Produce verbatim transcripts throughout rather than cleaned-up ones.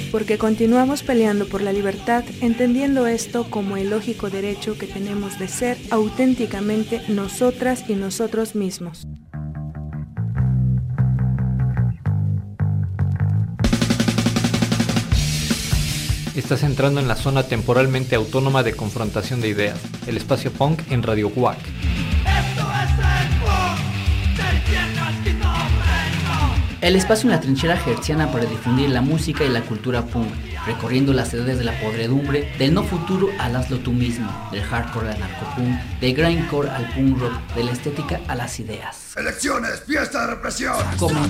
porque continuamos peleando por la libertad, entendiendo esto como el lógico derecho que tenemos de ser auténticamente nosotras y nosotros mismos. Estás entrando en la zona temporalmente autónoma de confrontación de ideas, el espacio punk en Radio U A C. El espacio en la trinchera hertziana para difundir la música y la cultura punk, recorriendo las edades de la podredumbre, del no futuro al hazlo tú mismo, del hardcore al narcopunk, del grindcore al punk rock, de la estética a las ideas. Elecciones, fiesta de represión. Como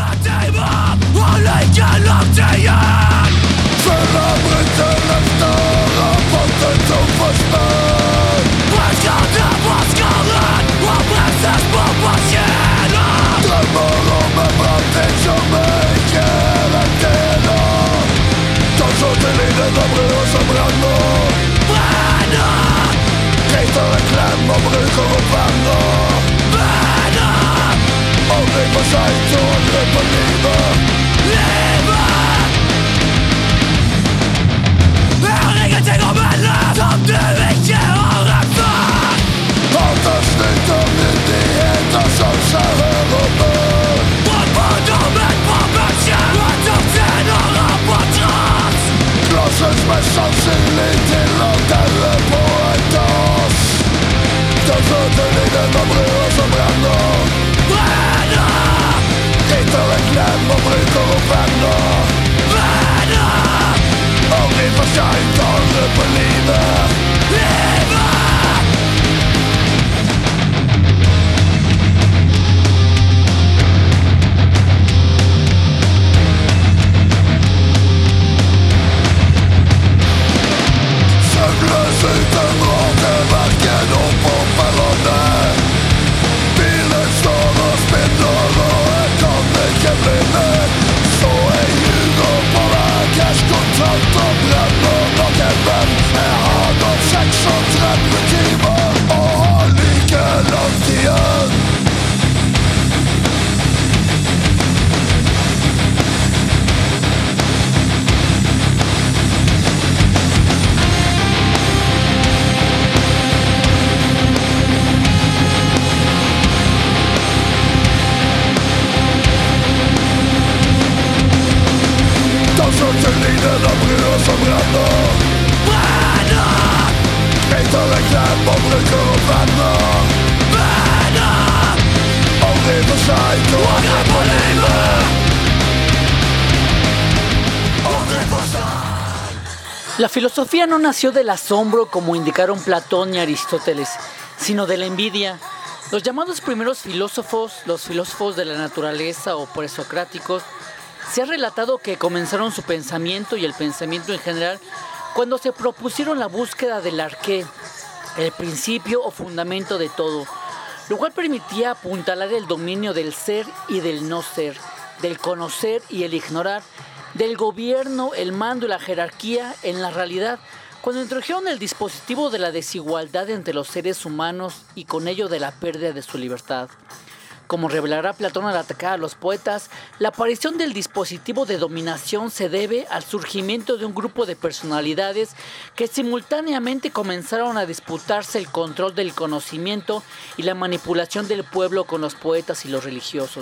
la filosofía no nació del asombro como indicaron Platón y Aristóteles, sino de la envidia. Los llamados primeros filósofos, los filósofos de la naturaleza o presocráticos, se ha relatado que comenzaron su pensamiento y el pensamiento en general cuando se propusieron la búsqueda del arqué, el principio o fundamento de todo, lo cual permitía apuntalar el dominio del ser y del no ser, del conocer y el ignorar, del gobierno, el mando y la jerarquía en la realidad, cuando introdujeron el dispositivo de la desigualdad entre los seres humanos y con ello de la pérdida de su libertad. Como revelará Platón al atacar a los poetas, la aparición del dispositivo de dominación se debe al surgimiento de un grupo de personalidades que simultáneamente comenzaron a disputarse el control del conocimiento y la manipulación del pueblo con los poetas y los religiosos.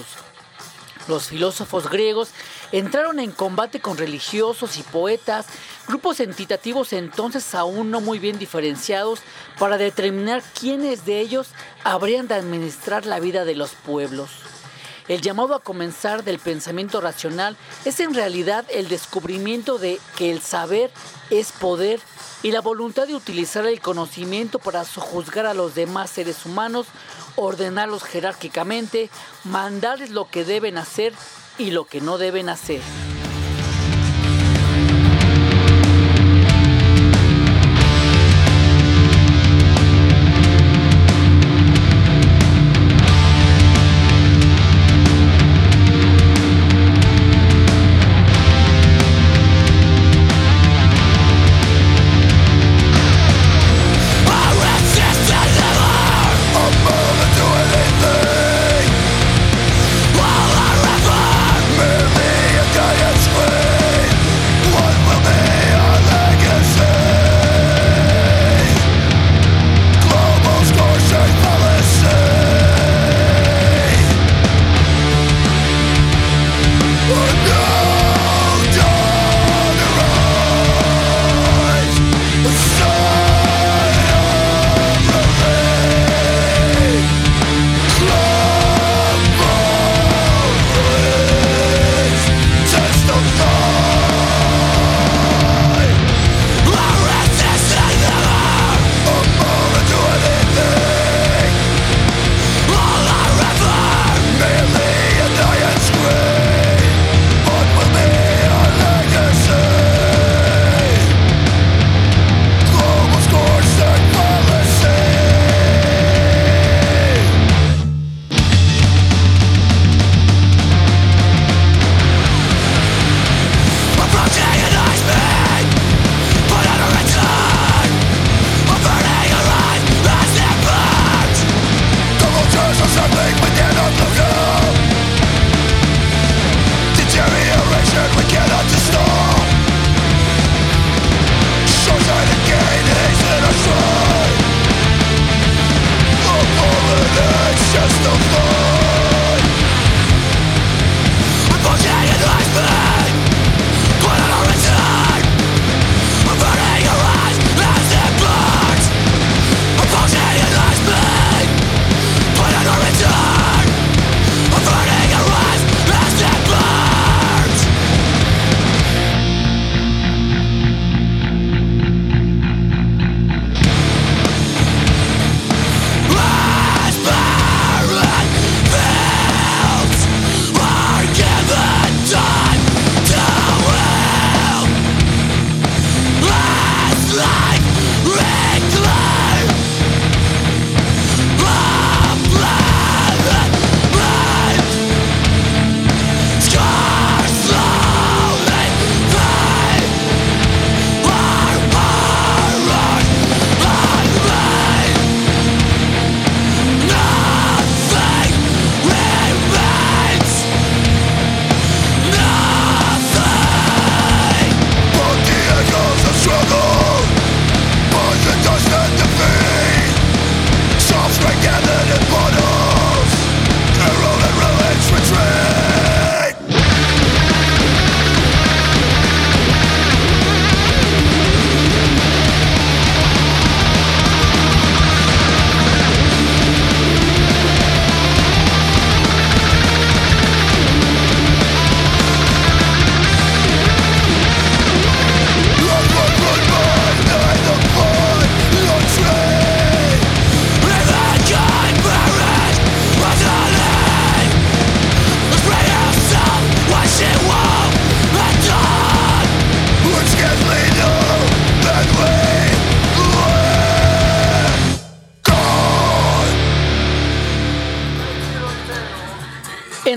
Los filósofos griegos entraron en combate con religiosos y poetas, grupos entitativos entonces aún no muy bien diferenciados, para determinar quiénes de ellos habrían de administrar la vida de los pueblos. El llamado a comenzar del pensamiento racional es en realidad el descubrimiento de que el saber es poder y la voluntad de utilizar el conocimiento para sojuzgar a los demás seres humanos, ordenarlos jerárquicamente, mandarles lo que deben hacer y lo que no deben hacer. Got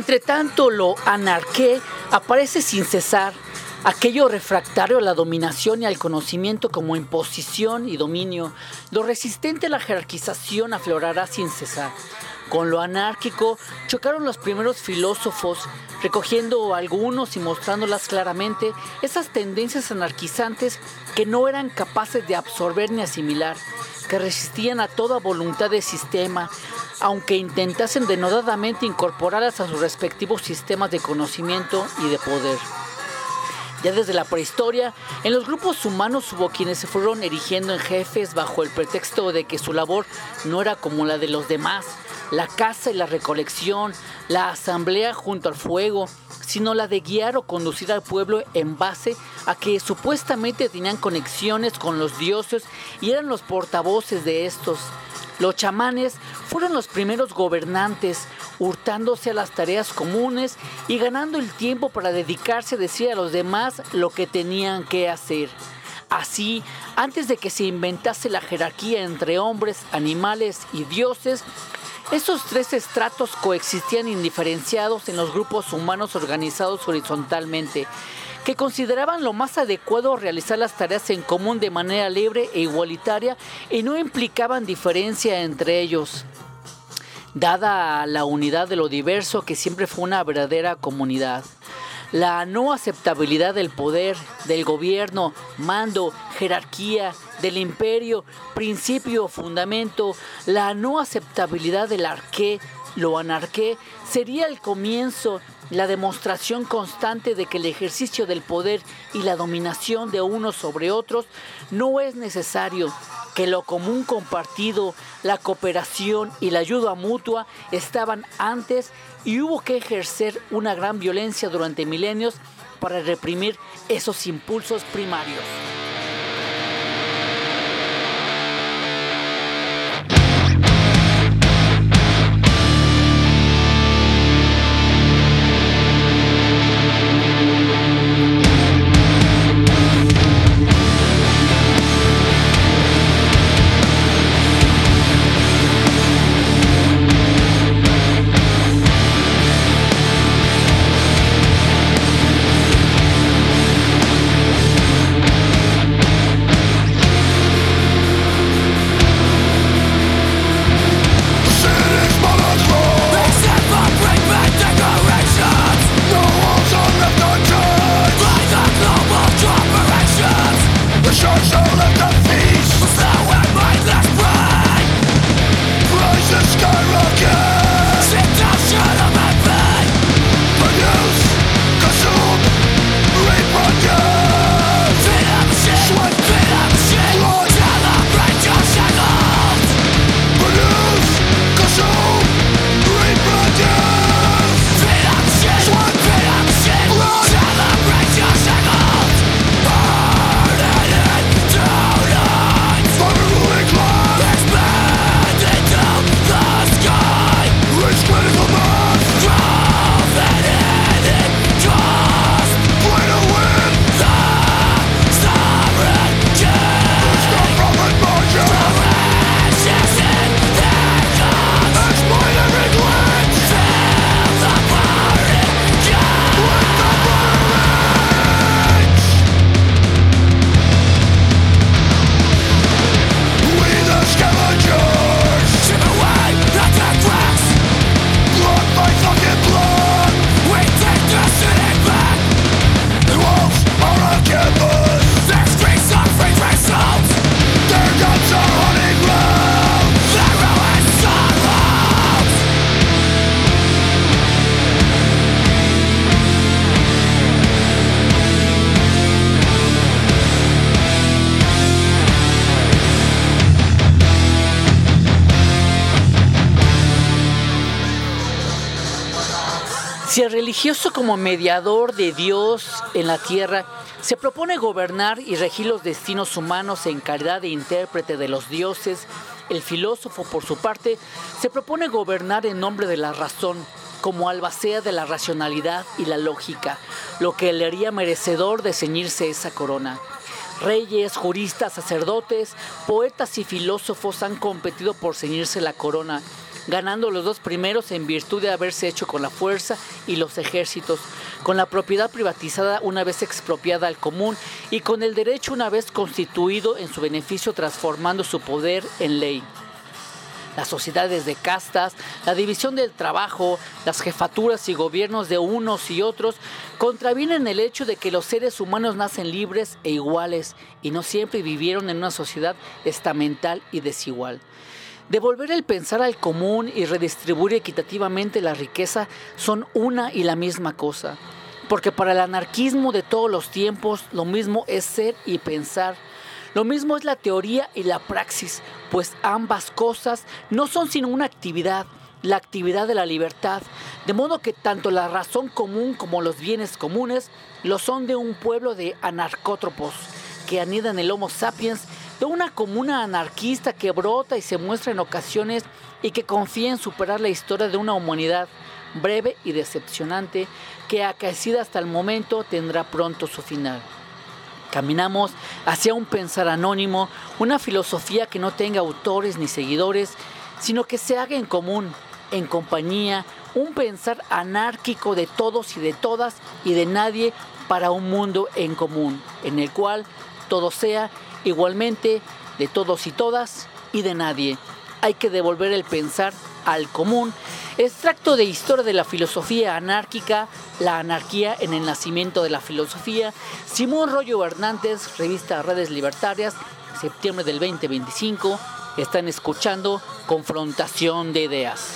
Entre tanto, lo anarqué aparece sin cesar, aquello refractario a la dominación y al conocimiento como imposición y dominio. Lo resistente a la jerarquización aflorará sin cesar. Con lo anárquico chocaron los primeros filósofos, recogiendo algunos y mostrándolas claramente esas tendencias anarquizantes que no eran capaces de absorber ni asimilar, que resistían a toda voluntad de sistema, aunque intentasen denodadamente incorporarlas a sus respectivos sistemas de conocimiento y de poder. Ya desde la prehistoria, en los grupos humanos hubo quienes se fueron erigiendo en jefes bajo el pretexto de que su labor no era como la de los demás, la caza y la recolección, la asamblea junto al fuego, sino la de guiar o conducir al pueblo en base a que supuestamente tenían conexiones con los dioses y eran los portavoces de estos. Los chamanes fueron los primeros gobernantes, hurtándose a las tareas comunes y ganando el tiempo para dedicarse a decir a los demás lo que tenían que hacer. Así, antes de que se inventase la jerarquía entre hombres, animales y dioses, esos tres estratos coexistían indiferenciados en los grupos humanos organizados horizontalmente, que consideraban lo más adecuado realizar las tareas en común de manera libre e igualitaria y no implicaban diferencia entre ellos. Dada la unidad de lo diverso que siempre fue una verdadera comunidad. La no aceptabilidad del poder, del gobierno, mando, jerarquía, del imperio, principio o fundamento, la no aceptabilidad del arqué, lo anarqué, sería el comienzo, la demostración constante de que el ejercicio del poder y la dominación de unos sobre otros no es necesario, que lo común compartido, la cooperación y la ayuda mutua estaban antes y hubo que ejercer una gran violencia durante milenios para reprimir esos impulsos primarios. Si el religioso como mediador de Dios en la tierra se propone gobernar y regir los destinos humanos en calidad de intérprete de los dioses, el filósofo, por su parte, se propone gobernar en nombre de la razón, como albacea de la racionalidad y la lógica, lo que le haría merecedor de ceñirse esa corona. Reyes, juristas, sacerdotes, poetas y filósofos han competido por ceñirse la corona. ganando los dos primeros en virtud de haberse hecho con la fuerza y los ejércitos, con la propiedad privatizada una vez expropiada al común y con el derecho una vez constituido en su beneficio transformando su poder en ley. Las sociedades de castas, la división del trabajo, las jefaturas y gobiernos de unos y otros contravienen el hecho de que los seres humanos nacen libres e iguales y no siempre vivieron en una sociedad estamental y desigual. Devolver el pensar al común y redistribuir equitativamente la riqueza son una y la misma cosa, porque para el anarquismo de todos los tiempos lo mismo es ser y pensar. Lo mismo es la teoría y la praxis, pues ambas cosas no son sino una actividad, la actividad de la libertad, de modo que tanto la razón común como los bienes comunes lo son de un pueblo de anarcótropos que anidan en el Homo sapiens, de una comuna anarquista que brota y se muestra en ocasiones y que confía en superar la historia de una humanidad breve y decepcionante que acaecida hasta el momento tendrá pronto su final. Caminamos hacia un pensar anónimo, una filosofía que no tenga autores ni seguidores, sino que se haga en común, en compañía, un pensar anárquico de todos y de todas y de nadie para un mundo en común, en el cual todo sea igualmente de todos y todas y de nadie. Hay que devolver el pensar al común. Extracto de Historia de la Filosofía Anárquica, la anarquía en el nacimiento de la filosofía, Simón Rollo Hernández, revista Redes Libertarias, septiembre del veinte veinticinco. Están escuchando Confrontación de Ideas.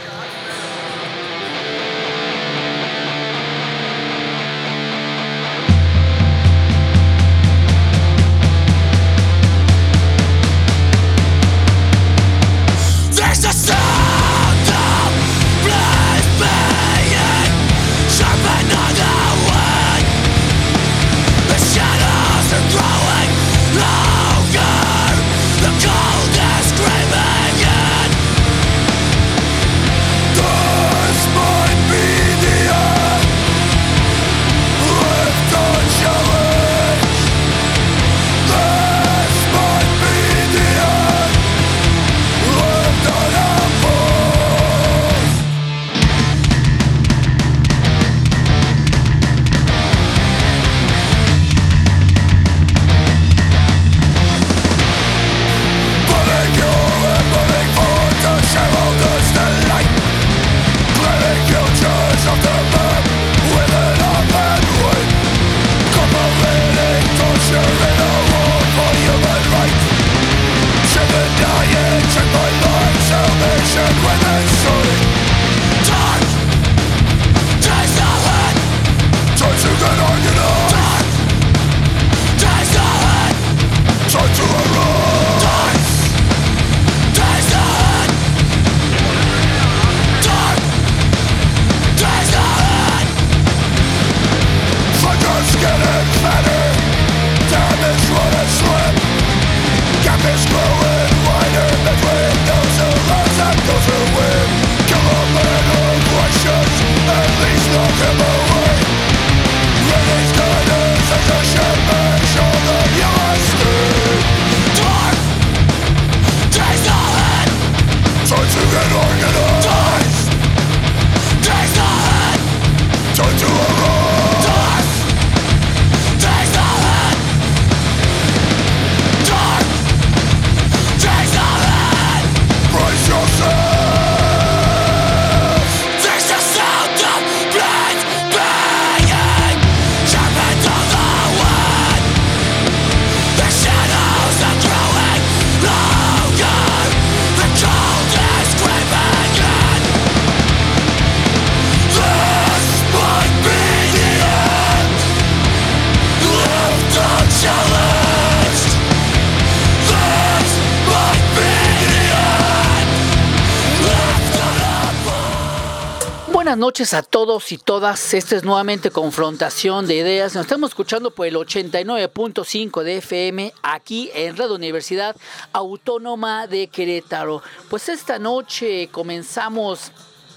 Buenas noches a todos y todas. Esta es nuevamente Confrontación de Ideas. Nos estamos escuchando por el ochenta y nueve punto cinco de F M aquí en Radio Universidad Autónoma de Querétaro. Pues esta noche comenzamos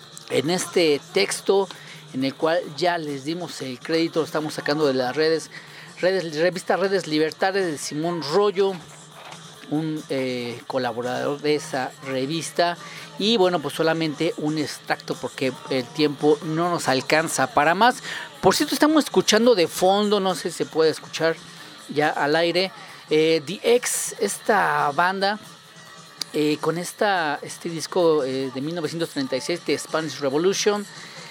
en este texto en el cual ya les dimos el crédito, lo estamos sacando de las redes, redes revista Redes Libertarias de Simón Rollo, un eh, colaborador de esa revista. Y bueno, pues solamente un extracto porque el tiempo no nos alcanza para más. Por cierto, estamos escuchando de fondo, no sé si se puede escuchar ya al aire, eh, The X, esta banda, eh, con esta, este disco eh, de mil novecientos treinta y seis de Spanish Revolution.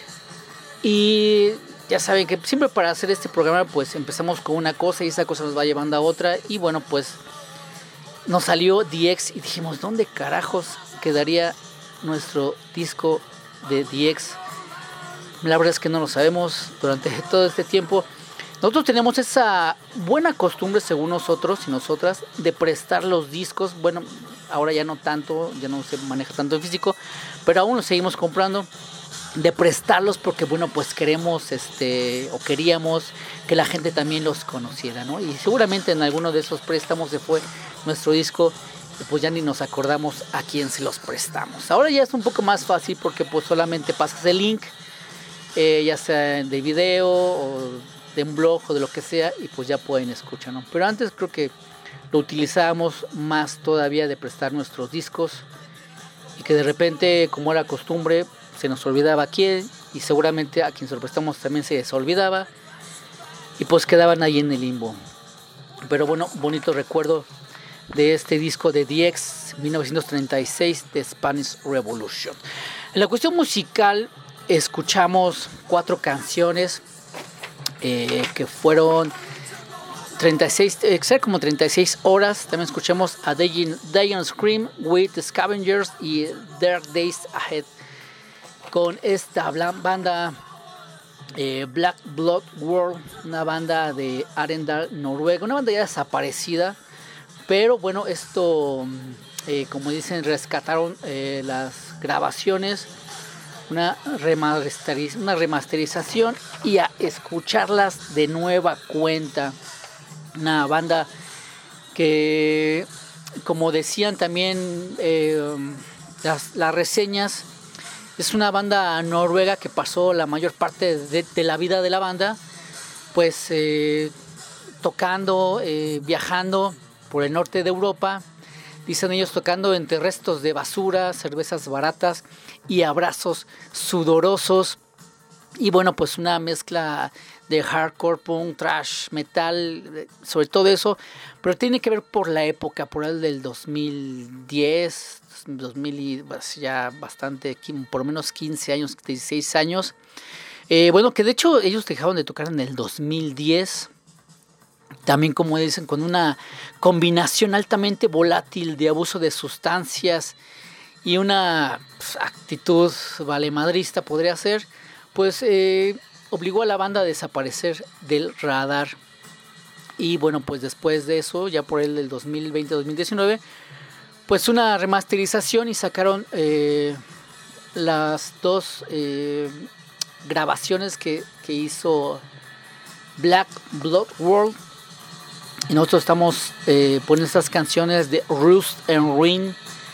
Y ya saben que siempre para hacer este programa pues empezamos con una cosa y esa cosa nos va llevando a otra. Y bueno, pues nos salió The X y dijimos, ¿dónde carajos quedaría nuestro disco de The X? La verdad es que no lo sabemos. Durante todo este tiempo nosotros tenemos esa buena costumbre, según nosotros y nosotras, de prestar los discos. Bueno, ahora ya no tanto, ya no se maneja tanto en físico, pero aún los seguimos comprando, de prestarlos porque bueno, pues queremos este o queríamos que la gente también los conociera, ¿no? Y seguramente en alguno de esos préstamos se fue nuestro disco, pues ya ni nos acordamos a quién se los prestamos. Ahora ya es un poco más fácil porque pues solamente pasas el link, eh, ya sea de video o de un blog o de lo que sea, y pues ya pueden escuchar, ¿no? Pero antes creo que lo utilizábamos más todavía, de prestar nuestros discos, y que de repente, como era costumbre, se nos olvidaba a quién, y seguramente a quien se lo prestamos también se les olvidaba, y pues quedaban ahí en el limbo. Pero bueno, bonito recuerdo de este disco de The X, mil novecientos treinta y seis, de Spanish Revolution. En la cuestión musical escuchamos cuatro canciones eh, que fueron treinta y seis, eh, como treinta y seis horas. También escuchamos a Day and Scream with the Scavengers y Dark Days Ahead, con esta banda eh, Black Blood World, una banda de Arendal, Noruega, una banda ya desaparecida, pero bueno, esto, eh, como dicen, rescataron eh, las grabaciones, una, remasteriz- una remasterización, y a escucharlas de nueva cuenta. Una banda que, como decían también eh, las, las reseñas, es una banda noruega que pasó la mayor parte de, de la vida de la banda pues eh, tocando, eh, viajando por el norte de Europa. Dicen ellos, tocando entre restos de basura, cervezas baratas y abrazos sudorosos. Y bueno, pues una mezcla de hardcore, punk, thrash, metal, sobre todo eso. Pero tiene que ver por la época, por el del dos mil diez, dos mil y ya bastante, por lo menos quince años, dieciséis años. Eh, bueno, que de hecho ellos dejaron de tocar en el dos mil diez. También, como dicen, con una combinación altamente volátil de abuso de sustancias y una pues, actitud valemadrista, podría ser, pues eh, obligó a la banda a desaparecer del radar. Y bueno, pues después de eso, ya por el del dos mil veinte dos mil diecinueve, pues una remasterización, y sacaron eh, las dos eh, grabaciones que, que hizo Black Blood World. Y nosotros estamos eh, poniendo estas canciones de Rust and Ruin.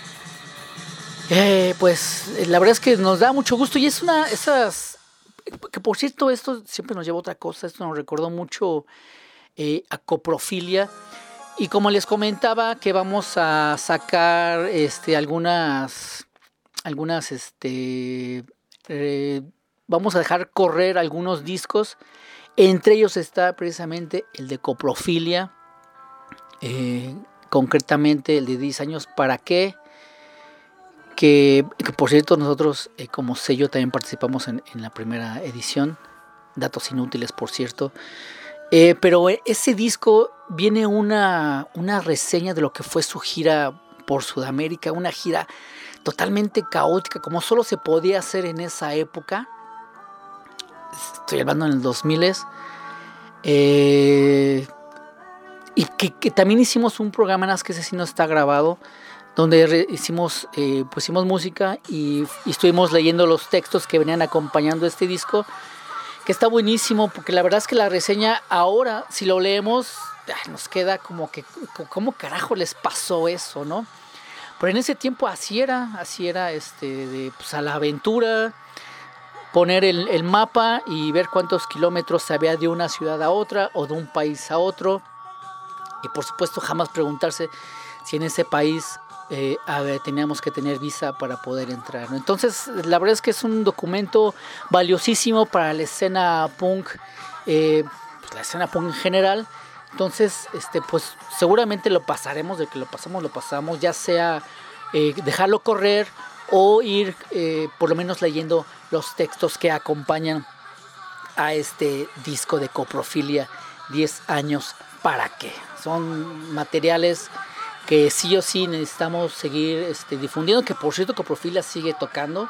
Eh, pues la verdad es que nos da mucho gusto, y es una esas que, por cierto, esto siempre nos lleva a otra cosa. Esto nos recordó mucho eh, a Coprofilia. Y como les comentaba, que vamos a sacar este algunas algunas este eh, vamos a dejar correr algunos discos. Entre ellos está precisamente el de Coprofilia, eh, concretamente el de diez años para qué, que, que por cierto nosotros eh, como sello también participamos en, en la primera edición. Datos inútiles, por cierto. Eh, pero ese disco viene una, una reseña de lo que fue su gira por Sudamérica, una gira totalmente caótica, como solo se podía hacer en esa época. Estoy hablando en el dos mil. Eh, y que, que también hicimos un programa, que ese sí no está grabado, donde re, hicimos, eh, pusimos música y, y estuvimos leyendo los textos que venían acompañando este disco, que está buenísimo, porque la verdad es que la reseña ahora, si lo leemos, nos queda como que, ¿cómo carajo les pasó eso, no? Pero en ese tiempo así era, así era, este, de, pues a la aventura, poner el, el mapa y ver cuántos kilómetros había de una ciudad a otra o de un país a otro. Y por supuesto jamás preguntarse si en ese país eh, a ver, teníamos que tener visa para poder entrar, ¿no? Entonces la verdad es que es un documento valiosísimo para la escena punk, eh, la escena punk en general. Entonces este, pues seguramente lo pasaremos, de que lo pasamos, lo pasamos, ya sea eh, dejarlo correr o ir eh, por lo menos leyendo los textos que acompañan a este disco de Coprofilia, diez años para qué. Son materiales que sí o sí necesitamos seguir este, difundiendo, que por cierto Coprofilia sigue tocando,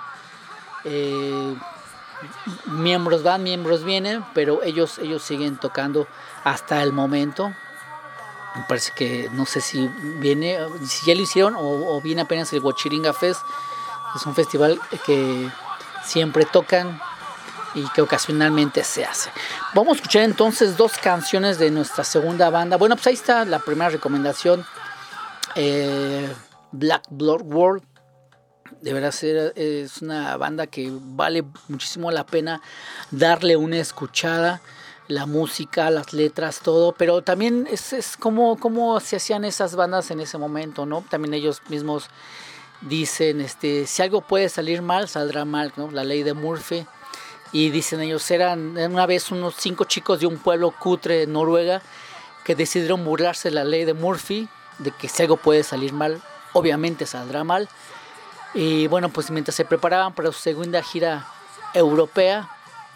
eh, miembros van, miembros vienen, pero ellos, ellos siguen tocando hasta el momento. Me parece que no sé si viene, si ya lo hicieron o, o viene apenas el Huachiringa Fest. Es un festival que siempre tocan y que ocasionalmente se hace. Vamos a escuchar entonces dos canciones de nuestra segunda banda. Bueno, pues ahí está la primera recomendación, eh, Black Blood World. De verdad es una banda que vale muchísimo la pena darle una escuchada. La música, las letras, todo, pero también es, es como, como se hacían esas bandas en ese momento, ¿no? También ellos mismos dicen, este, si algo puede salir mal, saldrá mal, ¿no? La ley de Murphy. Y dicen ellos, eran una vez unos cinco chicos de un pueblo cutre de Noruega que decidieron burlarse de la ley de Murphy, de que si algo puede salir mal, obviamente saldrá mal. Y bueno, pues mientras se preparaban para su segunda gira europea,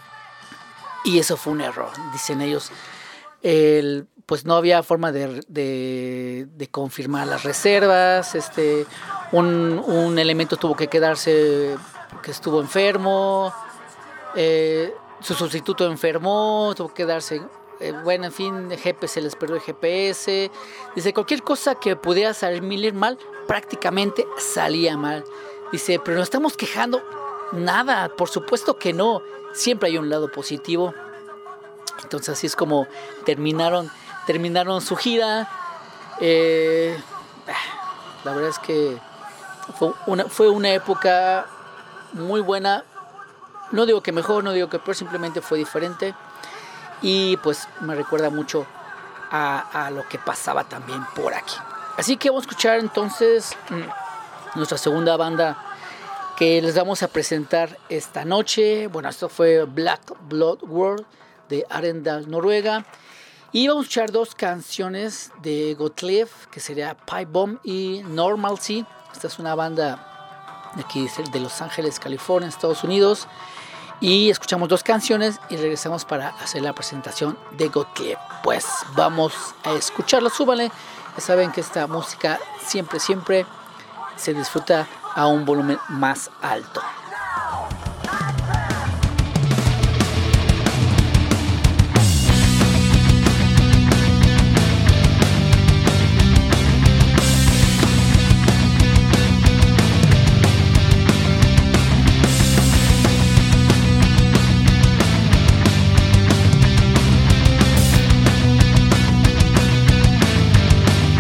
y eso fue un error, dicen ellos, el, pues no había forma de, de, de confirmar las reservas, este, un, un elemento tuvo que quedarse, que estuvo enfermo, eh, su sustituto enfermó, tuvo que quedarse, eh, bueno, en fin, G P se les perdió el G P S, dice, cualquier cosa que pudiera salir mal, prácticamente salía mal, dice, pero nos estamos quejando, nada, por supuesto que no, siempre hay un lado positivo. Entonces así es como terminaron, terminaron su gira. Eh, la verdad es que fue una, fue una época muy buena. No digo que mejor, no digo que peor, simplemente fue diferente. Y pues me recuerda mucho a, a lo que pasaba también por aquí. Así que vamos a escuchar entonces nuestra segunda banda que les vamos a presentar esta noche. Bueno, esto fue Black Blood World de Arendal, Noruega. Y vamos a escuchar dos canciones de Gottlieb, que sería Pipe Bomb y Normalcy. Esta es una banda de aquí de Los Ángeles, California, Estados Unidos. Y escuchamos dos canciones y regresamos para hacer la presentación de Gottlieb. Pues vamos a escucharlo, súbanle. Ya saben que esta música siempre, siempre se disfruta a un volumen más alto.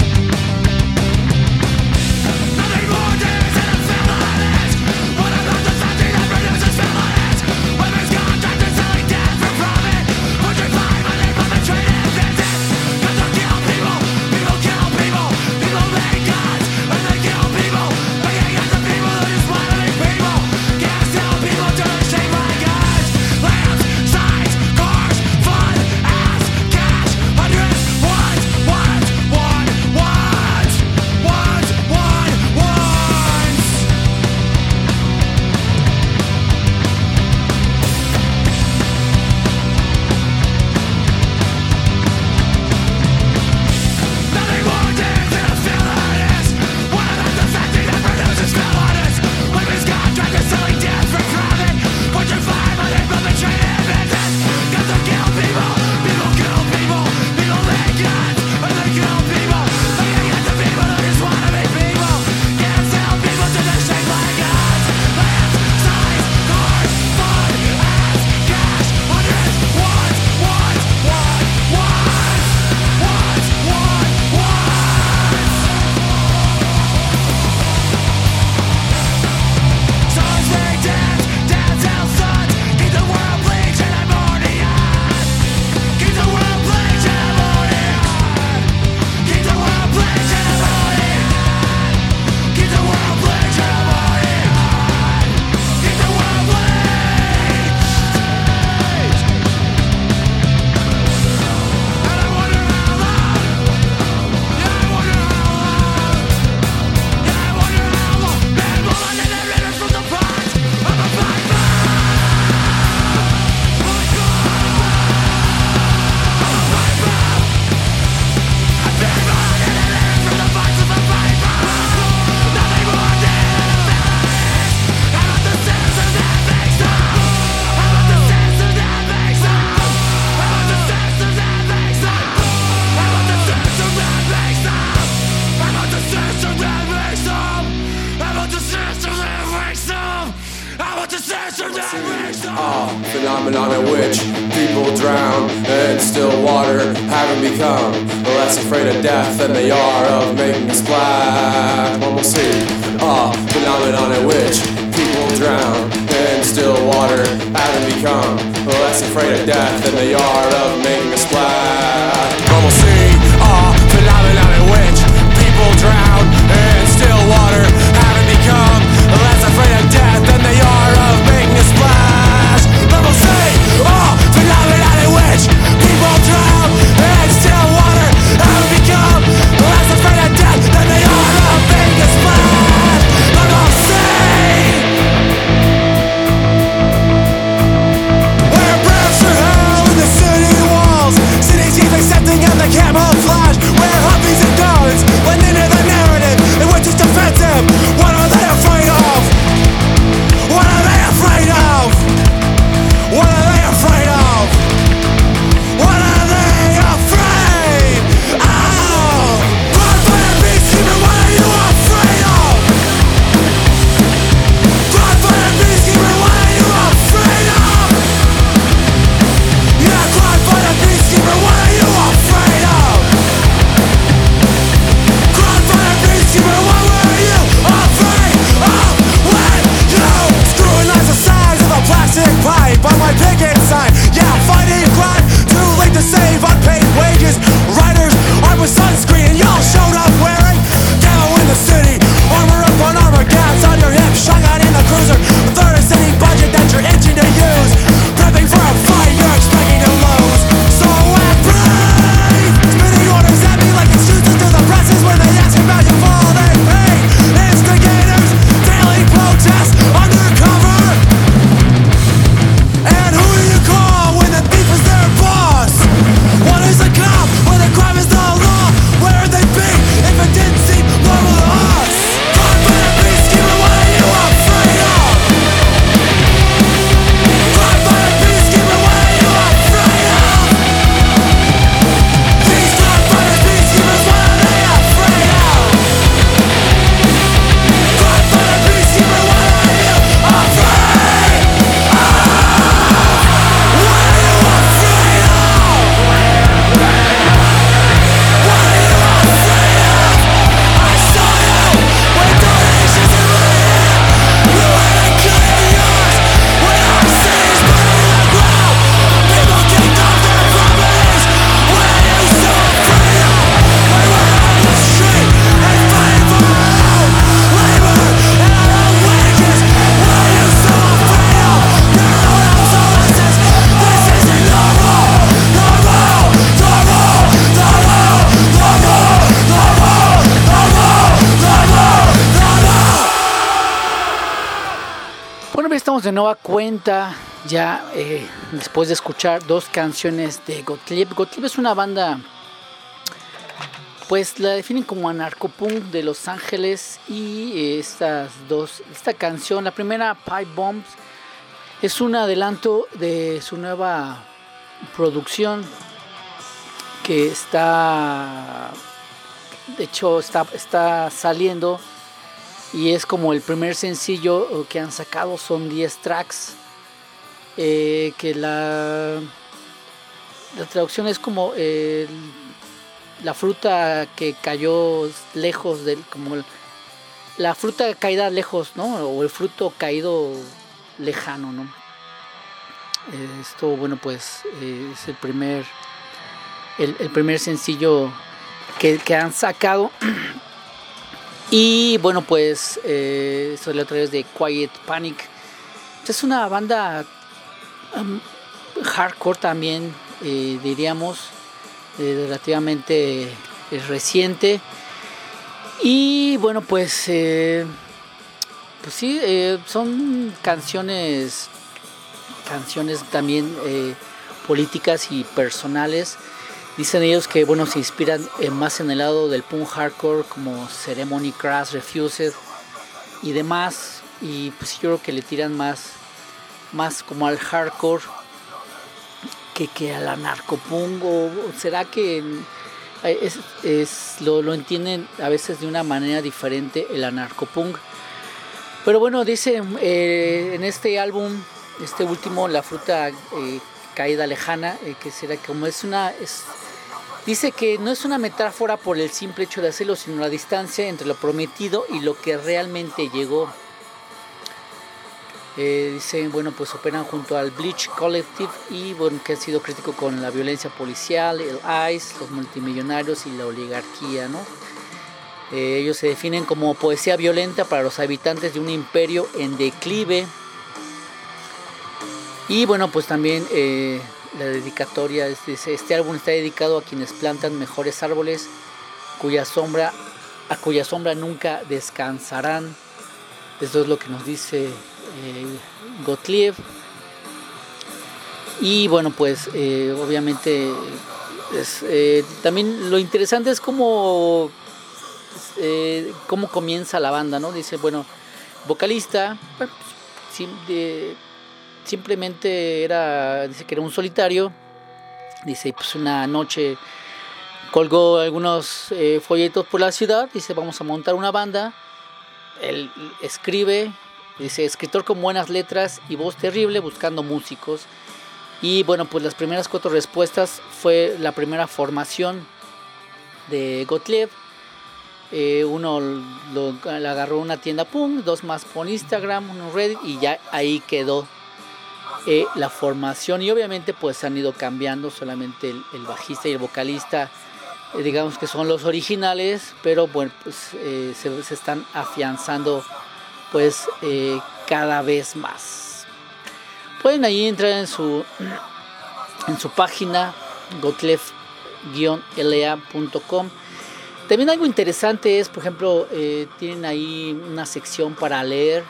Nothing more days and I'm feeling it. What I've got to water haven't become less afraid of death than they are of making a splash. One will see a phenomenon in which people drown in still water haven't become less afraid of death than they are of making a splash. One will see a phenomenon in which people drown in still water haven't become less afraid of death than they are of making a splash. One will see a phenomenon in which people drown in still water haven't become less afraid of death than they are of making a splash. One will see where breaths are held in the city walls, cities keep accepting of the camouflage, where hobbies and guns blend into the narrative in which it's defensive. What are they afraid of? What are they afraid of? What are they afraid of? What are they afraid of? Run for the peacekeeper, what are you afraid of? Run for the peacekeeper, what are you afraid of? Yeah, cry for the peacekeeper, what are you afraid of? Cry for the peacekeeper, what were you afraid of when you scrutinize the size of a plastic pipe on my picket sign? Yeah, fighting crime, too late to save unpaid wages. Riders armed with sunscreen and y'all showed up wearing camo in the city, armor up on armor, gas on your hips, shotgun in the cruiser, a third of city budget that you're itching to use, prepping for a fight you're expecting to lose. So act brave, spitting orders at me like excuses to the presses where they ask about your fallen pain. Instigators, daily protests, undercover. And who do you call when the thief is their boss? What is a cop when the crime is the law? Where would they be if it didn't seem normal to us? Run for the peacekeeper, what are you afraid of? Run for the peacekeeper, what are you afraid of? These run for the peacekeepers, what are they afraid of? Run for the peacekeeper, what are you afraid of? What are you afraid of? What are you afraid of? I saw you with donations in my hand. You ain't killing yours when our city's burning to the ground. People kicked off their properties. What are you so afraid of? When we're on the street and fighting for our own labor and our own wages. What are you so afraid of? No one else will listen. This isn't normal. Normal. Normal. Normal. Normal. Normal. Normal. Normal. Normal. Bueno, estamos de nueva cuenta ya eh, después de escuchar dos canciones de Gottlieb. Gottlieb es una banda, pues la definen como anarcopunk de Los Ángeles, y eh, estas dos, esta canción, la primera, Pipe Bombs, es un adelanto de su nueva producción que está, de hecho está, está saliendo, y es como el primer sencillo que han sacado. Son diez tracks, eh, que la, la traducción es como eh, la fruta que cayó lejos del, como el, la fruta caída lejos, ¿no? O el fruto caído lejano, ¿no? Eh, esto, bueno, pues eh, es el primer el, el primer sencillo que, que han sacado. Y bueno, pues eh, esto es a través de Quiet Panic. Es una banda um, hardcore también, eh, diríamos, eh, relativamente eh, reciente. Y bueno, pues eh, pues sí, eh, son canciones canciones también eh, políticas y personales. Dicen ellos que, bueno, se inspiran eh, más en el lado del punk hardcore, como Ceremony, Crash, Refused y demás. Y pues yo creo que le tiran más, más como al hardcore que, que al anarcopunk. O, o será que es, es, lo, lo entienden a veces de una manera diferente el anarcopunk. Pero bueno, dice eh, en este álbum, este último, La Fruta eh, Caída Lejana, eh, que será como es una... Es, Dice que no es una metáfora por el simple hecho de hacerlo, sino la distancia entre lo prometido y lo que realmente llegó. Eh, dice, bueno, pues operan junto al Bleach Collective y bueno, que ha sido crítico con la violencia policial, el ICE, los multimillonarios y la oligarquía, ¿no? Eh, ellos se definen como poesía violenta para los habitantes de un imperio en declive. Y bueno, pues también eh, la dedicatoria, este, este álbum está dedicado a quienes plantan mejores árboles, cuya sombra, a cuya sombra nunca descansarán. Esto es lo que nos dice eh, Gottlieb. Y bueno, pues eh, obviamente es, eh, también lo interesante es cómo, eh, cómo comienza la banda, ¿no? Dice, bueno, vocalista, bueno, sim, de, simplemente era, dice que era un solitario. Dice, pues una noche colgó algunos eh, folletos por la ciudad. Dice, vamos a montar una banda. Él escribe, dice, escritor con buenas letras y voz terrible buscando músicos. Y bueno, pues las primeras cuatro respuestas fue la primera formación de Gottlieb. Eh, uno lo, lo agarró una tienda punk, dos más por Instagram, uno Reddit, y ya ahí quedó eh, la formación. Y obviamente pues han ido cambiando, solamente el, el bajista y el vocalista eh, digamos que son los originales, pero bueno, pues eh, se, se están afianzando pues eh, cada vez más. Pueden ahí entrar en su en su página gottlieb guion l a punto com. También algo interesante es, por ejemplo, eh, tienen ahí una sección para leer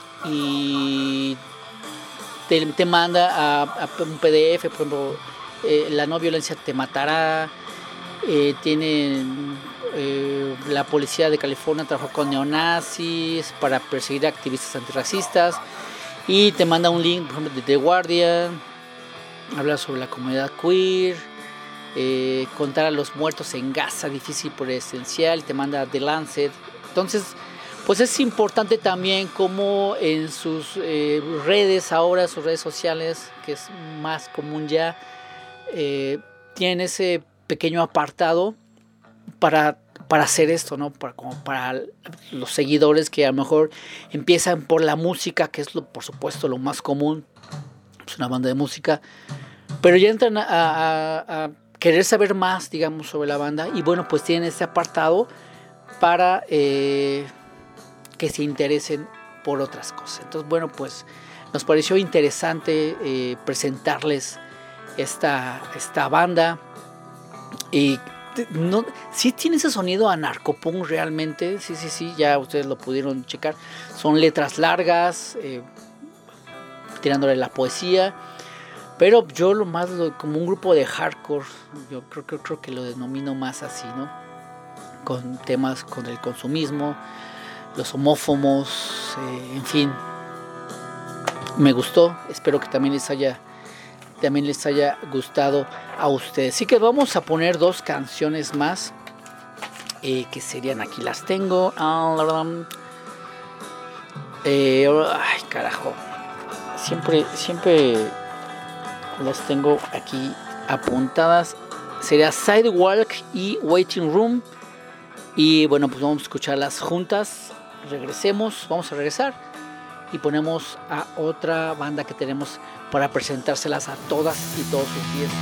y te, te manda a, a un P D F, por ejemplo, eh, La no violencia te matará. Eh, tienen eh, la policía de California trabajó con neonazis para perseguir a activistas antirracistas, y te manda un link, por ejemplo, de The Guardian, habla sobre la comunidad queer, eh, contar a los muertos en Gaza, difícil pero esencial, y te manda The Lancet. Entonces, pues es importante también como en sus eh, redes ahora, sus redes sociales, que es más común ya, eh, tienen ese pequeño apartado para, para hacer esto, ¿no? Para, como para los seguidores que a lo mejor empiezan por la música, que es lo, por supuesto lo más común, es una banda de música, pero ya entran a, a, a querer saber más, digamos, sobre la banda, y bueno, pues tienen este apartado para eh, que se interesen por otras cosas. Entonces, bueno, pues nos pareció interesante eh, presentarles esta, esta banda. Y no, sí tiene ese sonido anarcopunk realmente, sí, sí, sí, ya ustedes lo pudieron checar. Son letras largas, eh, tirándole la poesía, pero yo lo más lo, como un grupo de hardcore, yo creo, creo, creo que lo denomino más así, ¿no? Con temas con el consumismo, los homófobos, eh, en fin. Me gustó, espero que también les haya también les haya gustado a ustedes. Así que vamos a poner dos canciones más, eh, que serían, aquí las tengo, eh, ay carajo, siempre siempre las tengo aquí apuntadas. Sería Sidewalk y Waiting Room, y bueno, pues vamos a escucharlas juntas. Regresemos, vamos a regresar y ponemos a otra banda que tenemos para presentárselas a todas y todos sus días.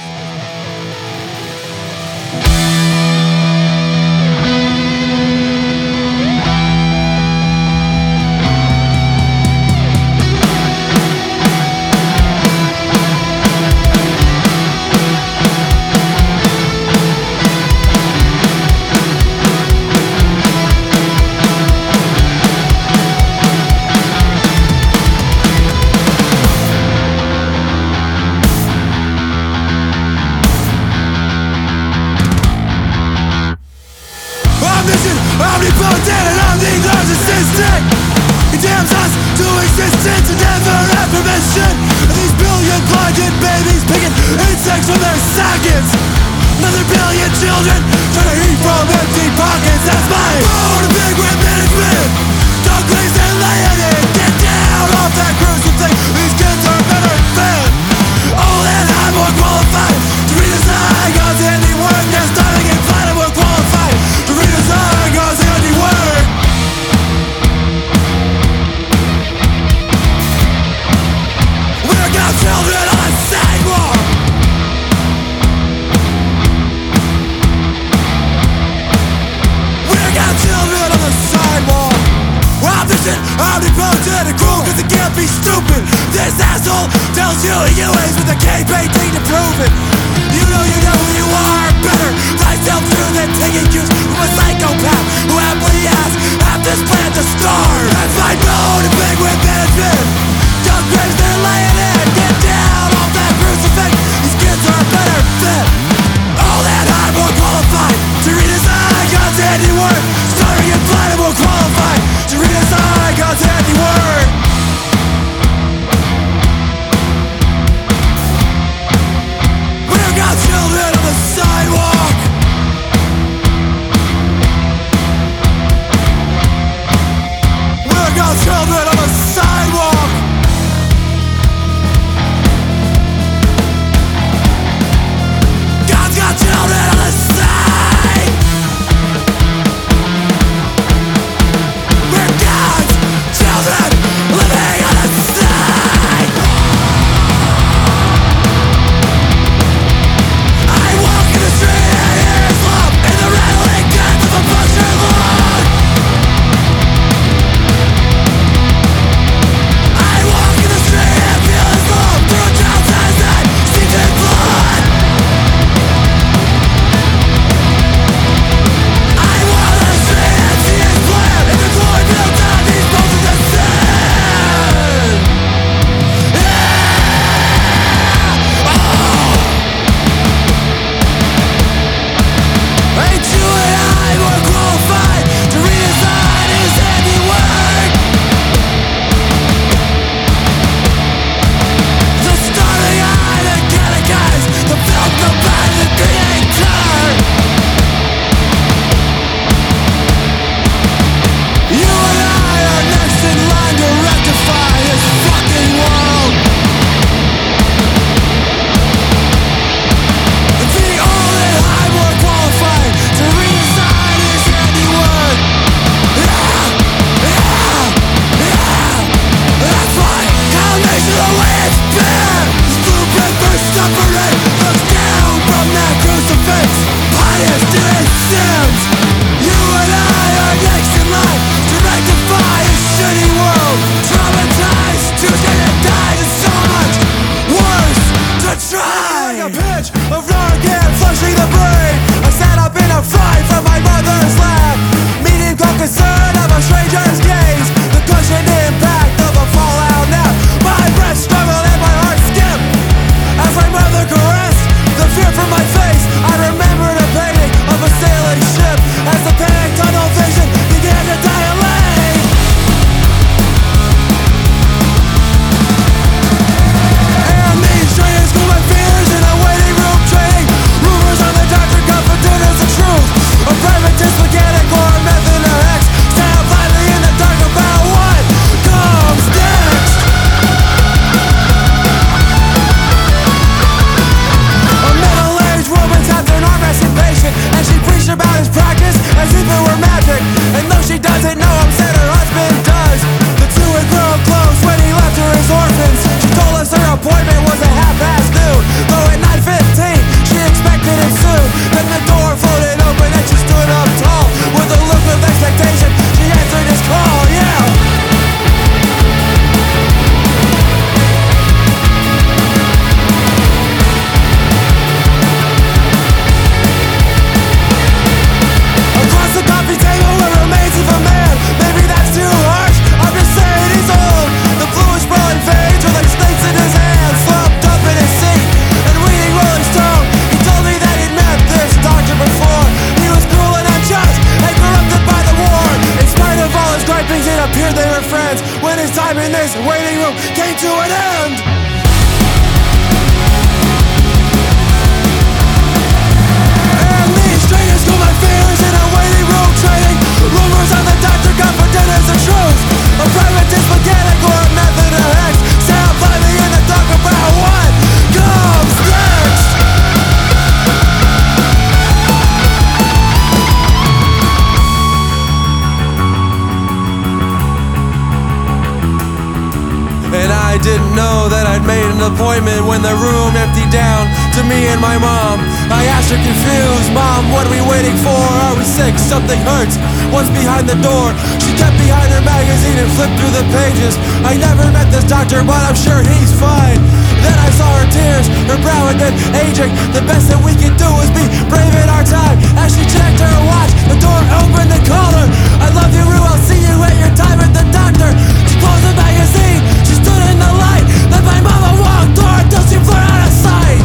Omnipotent and omni narcissistic. It damns us to existence and never have permission. These billion blinded babies picking insects from their sockets. Another billion children trying to eat from empty pockets. That's my own big red management. Dog glazed and laying it. Get down off that gruesome thing. These kids are better fed. Oh, and I'm more qualified to redesign God's handiwork. stupid. This asshole tells you he is with a K painting to prove it. You know you know who you are better. Thyself through than taking cues from a psychopath who happily has half this plan to starve. That's my mode to big with management. Dumb graves they're laying in. Get down off that crucifix. These kids are a better fit. All that hard more qualified to redesign God's handiwork. Starting and planning more qualified to redesign God's handiwork. We've got children on the sidewalk. We've got children on the sidewalk. God's got children on the side. We're God's children living on the side. I walk in the street and hear his love in the rattling guns of a butcher log. I walk in the street and feel his love through a child's eyes that steeped in blood. I walk in the street and see his plan in the glory built on these bones of the sin. Ain't you and I more qualified to redesign his handiwork? The starting eye, the catechize, the filth, the bad, the creator. You and I are next in line to rectify his fucking world. The only high more qualified to redesign his handiwork. Yeah, yeah, yeah. That's why combination of the way it's been. This blueprint for suffering looks down from that crucifix. Pious to his sins. You and I are next in line to rectify his shitty world. Traumatized, Tuesday to die to so much worse to try. Like a pinch of Narcan flushing the brain. I sat up in a fright from my mother's lap. Meeting the concern of a stranger's gaze. The cushioned impact of a fallout nap. My breath struggled and my heart skipped as my mother caressed the fear from my face. I remembered a painting of a sailing ship as the panic tunnel vision began to dilate. And these trainers cool my fears in a waiting room training. Rumors on the doctor confident as the truth. A private mechanic or a me and my mom. I asked her confused, Mom, what are we waiting for? Are we sick? Something hurts. What's behind the door? She kept behind her magazine and flipped through the pages. I never met this doctor, but I'm sure he's fine. Then I saw her tears, her brow had been aging. The best that we could do was be brave in our time. As she checked her watch, the door opened and called her. I love you, Rue, I'll see you at your time at the doctor. She closed the magazine, she stood in the light. Then my mama walked toward her till she flew out of sight.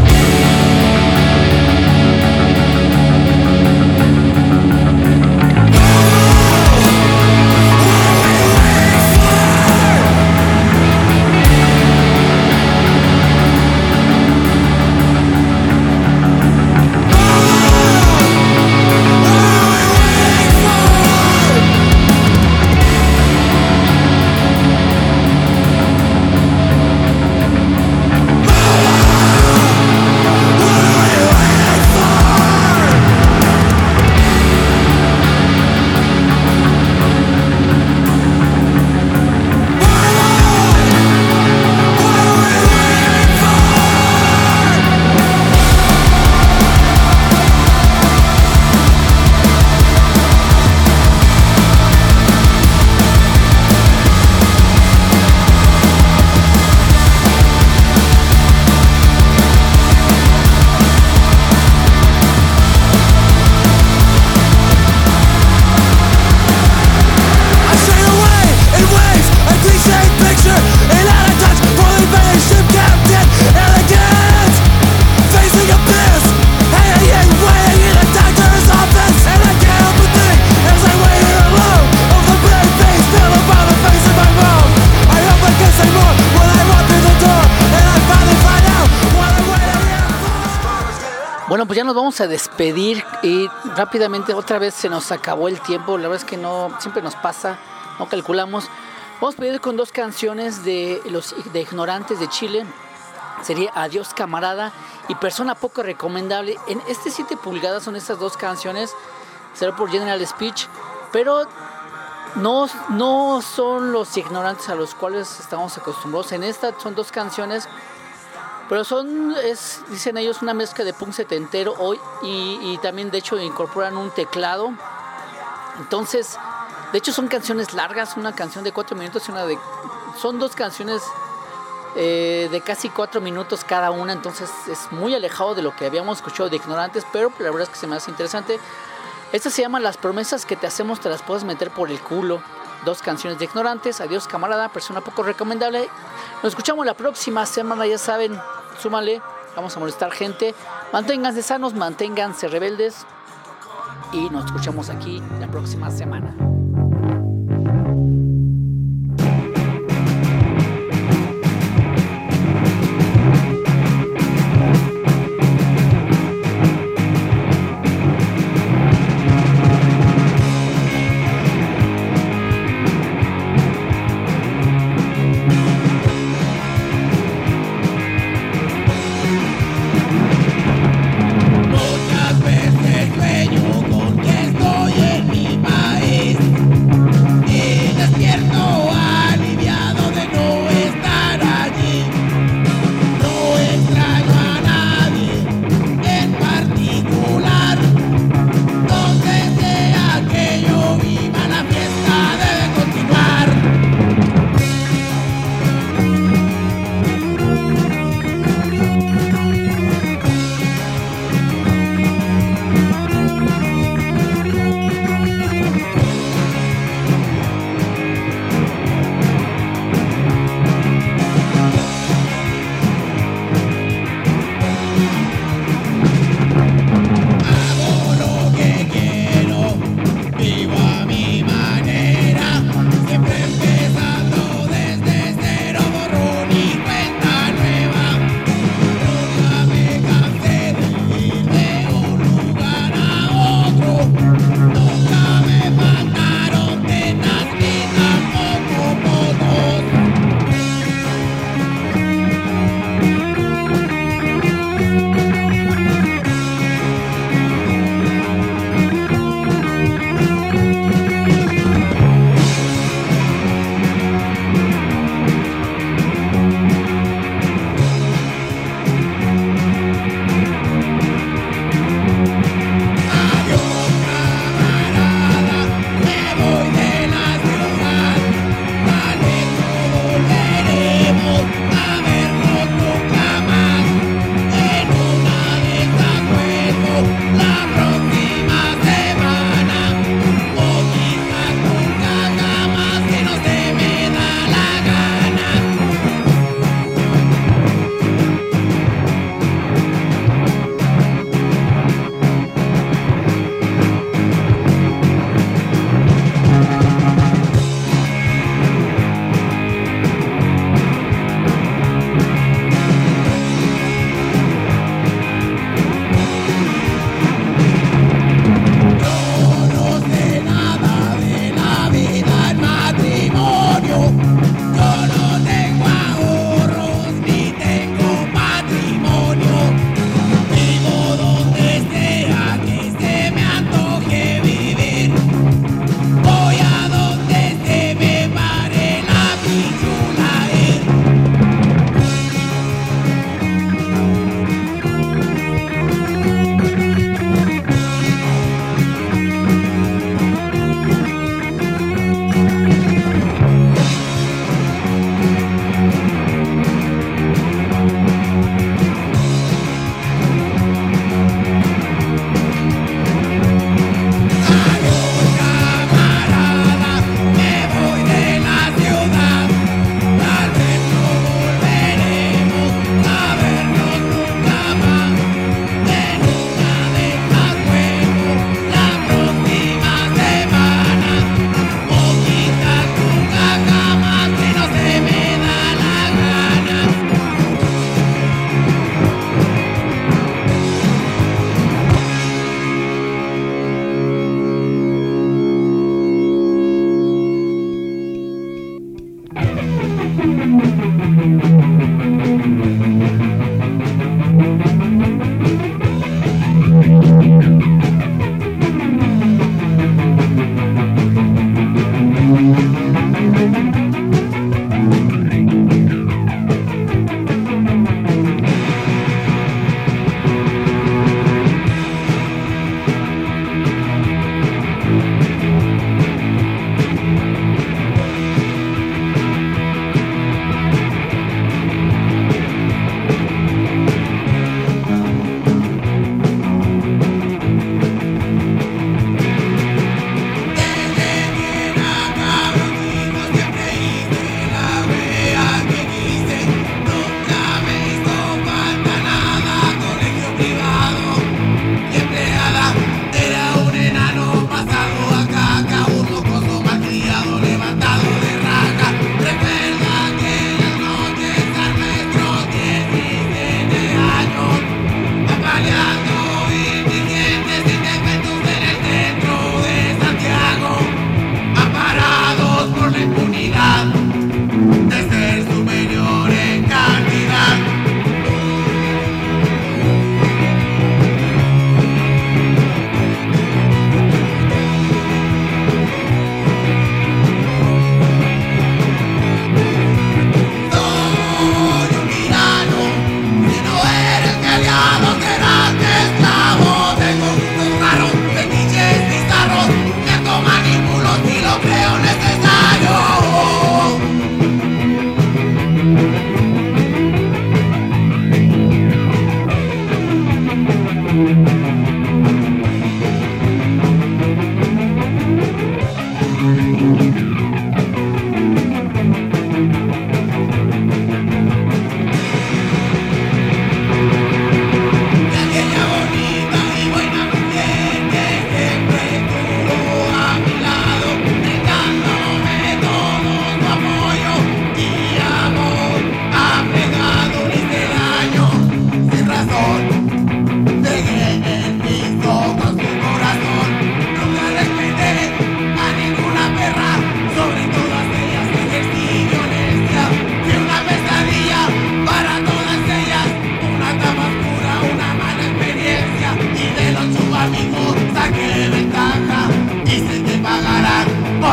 Bueno, pues ya nos vamos a despedir y rápidamente otra vez se nos acabó el tiempo. La verdad es que no, siempre nos pasa, no calculamos. Vamos a pedir con dos canciones de los de Ignorantes de Chile. Sería Adiós Camarada y Persona Poco Recomendable. En este siete pulgadas son estas dos canciones. Será por General Speech, pero no, no son los Ignorantes a los cuales estamos acostumbrados. En esta son dos canciones, pero son, es, dicen ellos, una mezcla de punk setentero hoy y, y también de hecho incorporan un teclado. Entonces, de hecho son canciones largas, una canción de cuatro minutos y una de... Son dos canciones eh, de casi cuatro minutos cada una, entonces es muy alejado de lo que habíamos escuchado de Ignorantes, pero la verdad es que se me hace interesante. Esta se llama Las promesas que te hacemos te las puedes meter por el culo. Dos canciones de Ignorantes, Adiós Camarada, Persona Poco Recomendable. Nos escuchamos la próxima semana, ya saben, súmale, vamos a molestar gente. Manténganse sanos, manténganse rebeldes y nos escuchamos aquí la próxima semana. Muchas veces sueño con que estoy en mi país.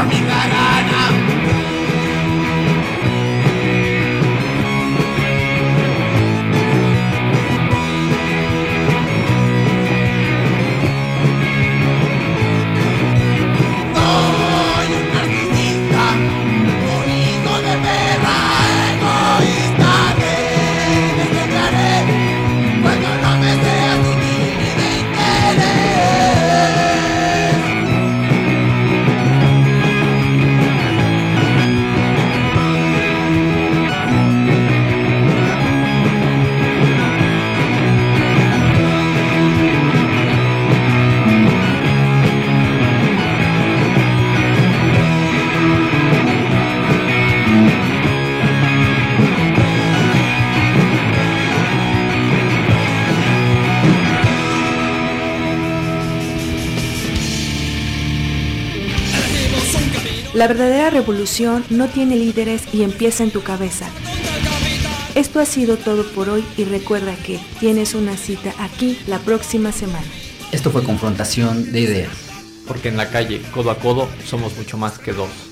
formiga gana. La verdadera revolución no tiene líderes y empieza en tu cabeza. Esto ha sido todo por hoy y recuerda que tienes una cita aquí la próxima semana. Esto fue Confrontación de Ideas. Porque en la calle, codo a codo, somos mucho más que dos.